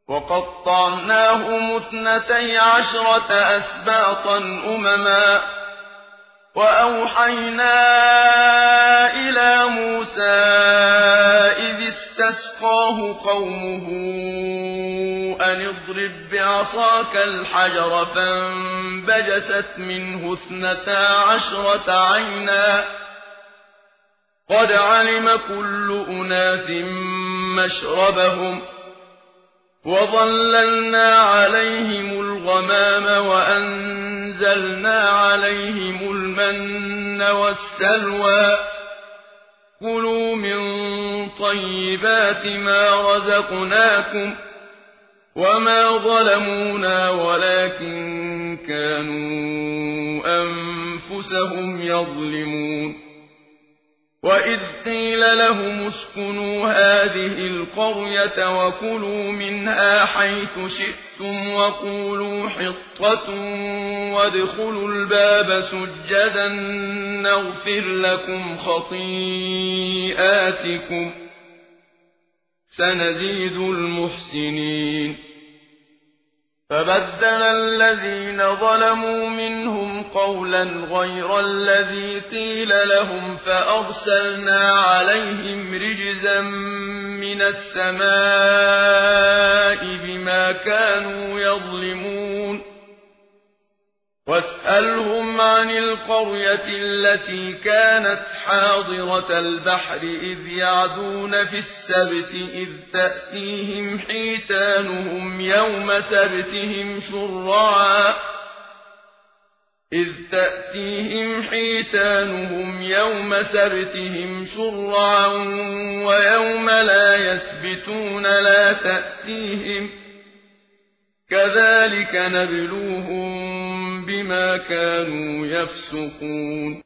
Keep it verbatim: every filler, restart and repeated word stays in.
وقطعناهم اثنتي عشرة أسباطا أمما وأوحينا إلى موسى إذ استسقاه قومه أن اضرب بعصاك الحجر فانبجست منه اثنتا عشرة عينا قد علم كل أناس مشربهم وظللنا عليهم الغمام وأنزلنا عليهم المن والسلوى كلوا من طيبات ما رزقناكم وما ظلمونا ولكن كانوا أنفسهم يظلمون وإذ قيل لهم اسكنوا هذه القرية وكلوا منها حيث شئتم وقولوا حطة وادخلوا الباب سجدا نغفر لكم خطيئاتكم سنزيد المحسنين فبدل الذين ظلموا منهم قولا غير الذي قيل لهم فأرسلنا عليهم رجزا من السماء بما كانوا يظلمون واسألهم عن القرية التي كانت حاضرة البحر إذ يعدون في السبت إذ تأتيهم حيتانهم يوم سبتهم شرعا إذ تأتيهم حيتانهم يوم سبتهم شرعا ويوم لا يسبتون لا تأتيهم كذلك نبلوهم بما كانوا يفسقون